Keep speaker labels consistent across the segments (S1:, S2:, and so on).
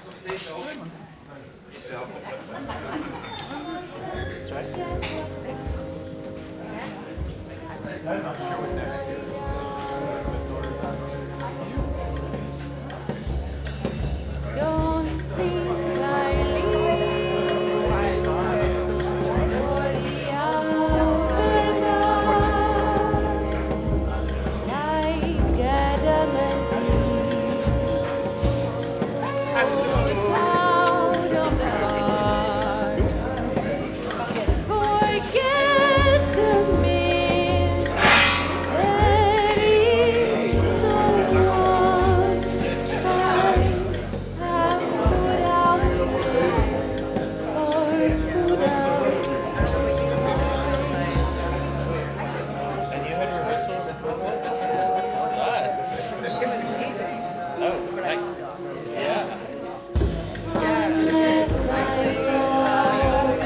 S1: Don't think I leave for the outer dark, like adamantine, out of the heart. Forget the mist that is the one I have put out or put out.
S2: And you had rehearsal?
S3: It was amazing.
S2: Oh,
S3: But I'm
S2: nice.
S3: exhausted.
S2: Yeah.
S1: Unless I go,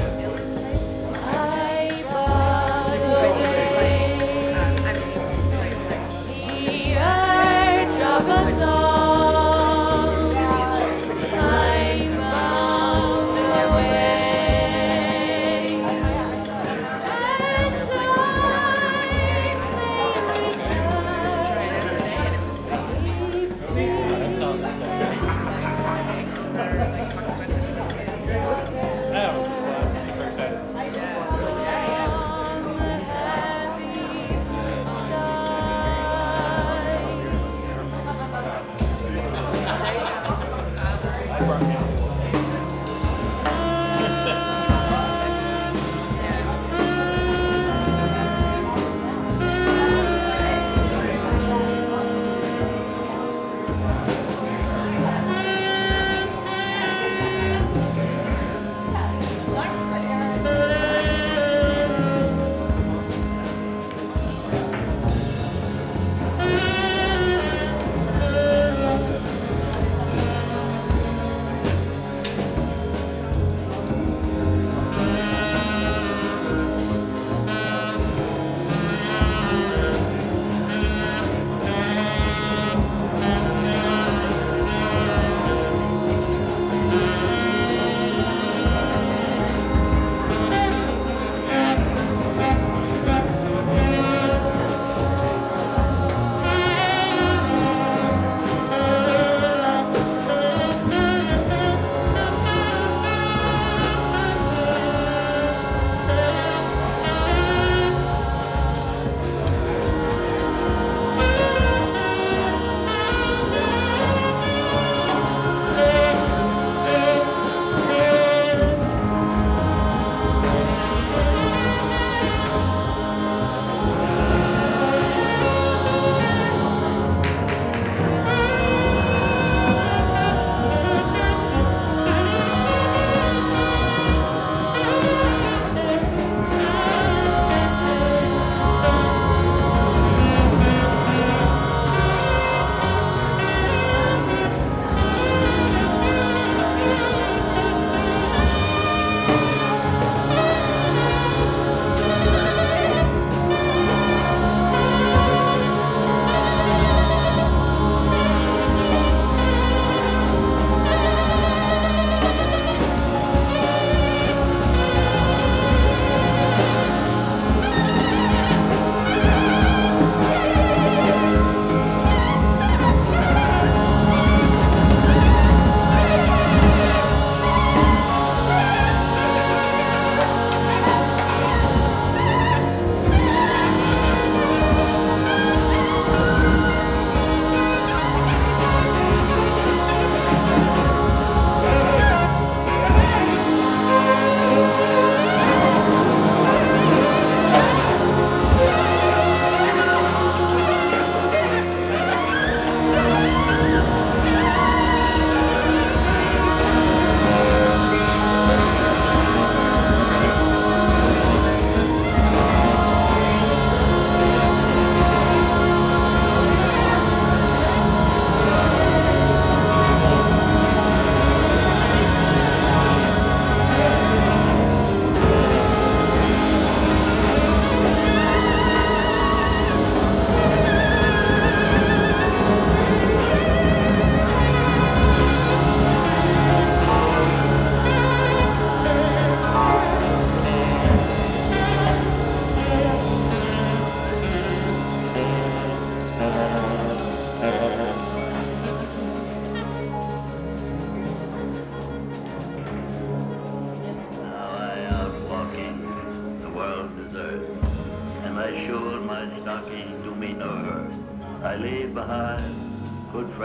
S1: I bought away the urge of a song. I found a way, and
S2: That sounds Oh, well, I'm super excited.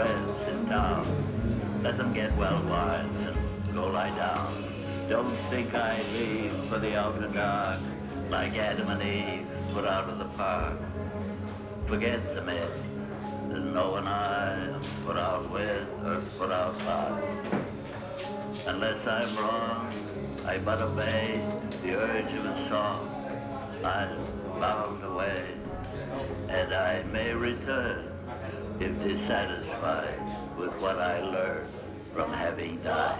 S3: friends in town. Let them get well wise and go lie down. Don't think I leave for the outer dark like Adam and Eve put out of the park. Forget the myth. There's no one I put out with or put out by. Unless I'm wrong, I but obey the urge of a song. I'm bound away, and I may return if dissatisfied with what I learned from having died.